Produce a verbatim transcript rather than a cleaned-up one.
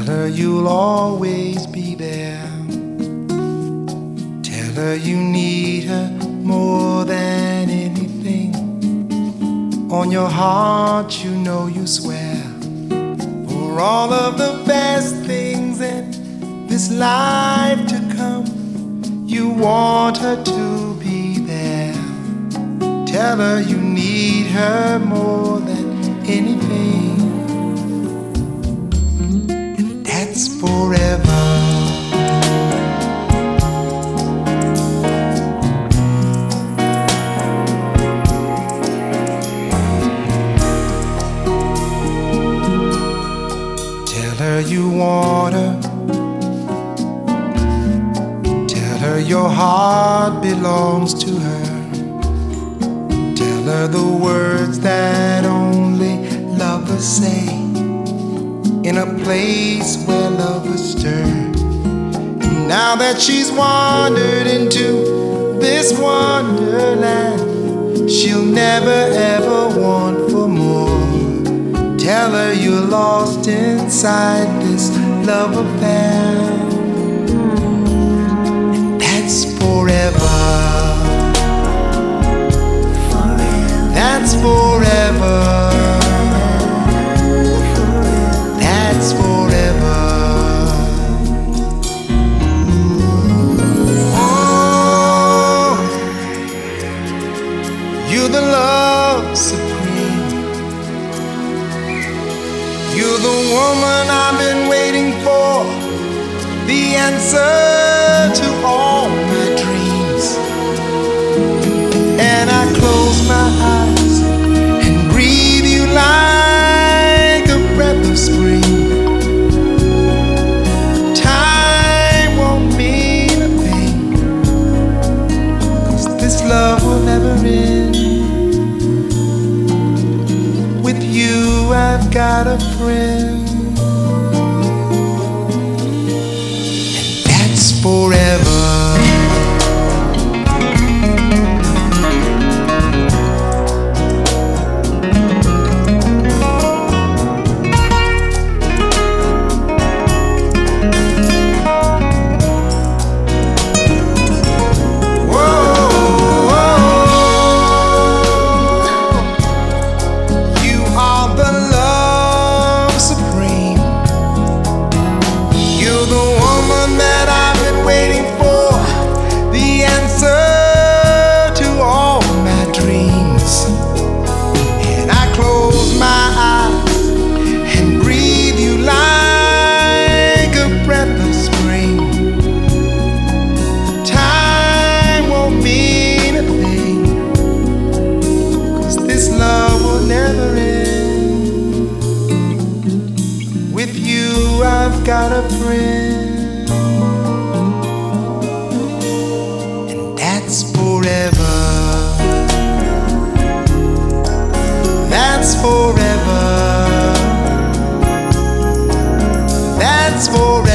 Tell her you'll always be there. Tell her you need her more than anything. On your heart you know you swear, for all of the best things in this life to come, you want her to be there. Tell her you need her more than anything, and that's forever. Tell her you want her. Tell her your heart belongs to her. Tell her the words that only lovers say, in a place where lovers stir. And now that she's wandered into this wonderland, she'll never ever want for more. Tell her you're lost inside this love affair, and that's forever. That's forever. That's forever. Oh, you're the love supreme. You're the woman I've been waiting for, the answer to all my dreams. And I close my eyes and breathe you like a breath of spring. Time won't mean a thing, 'cause this love will never end. With you I've got a friend, and that's forever. I've got a friend, and that's forever. That's forever. That's forever.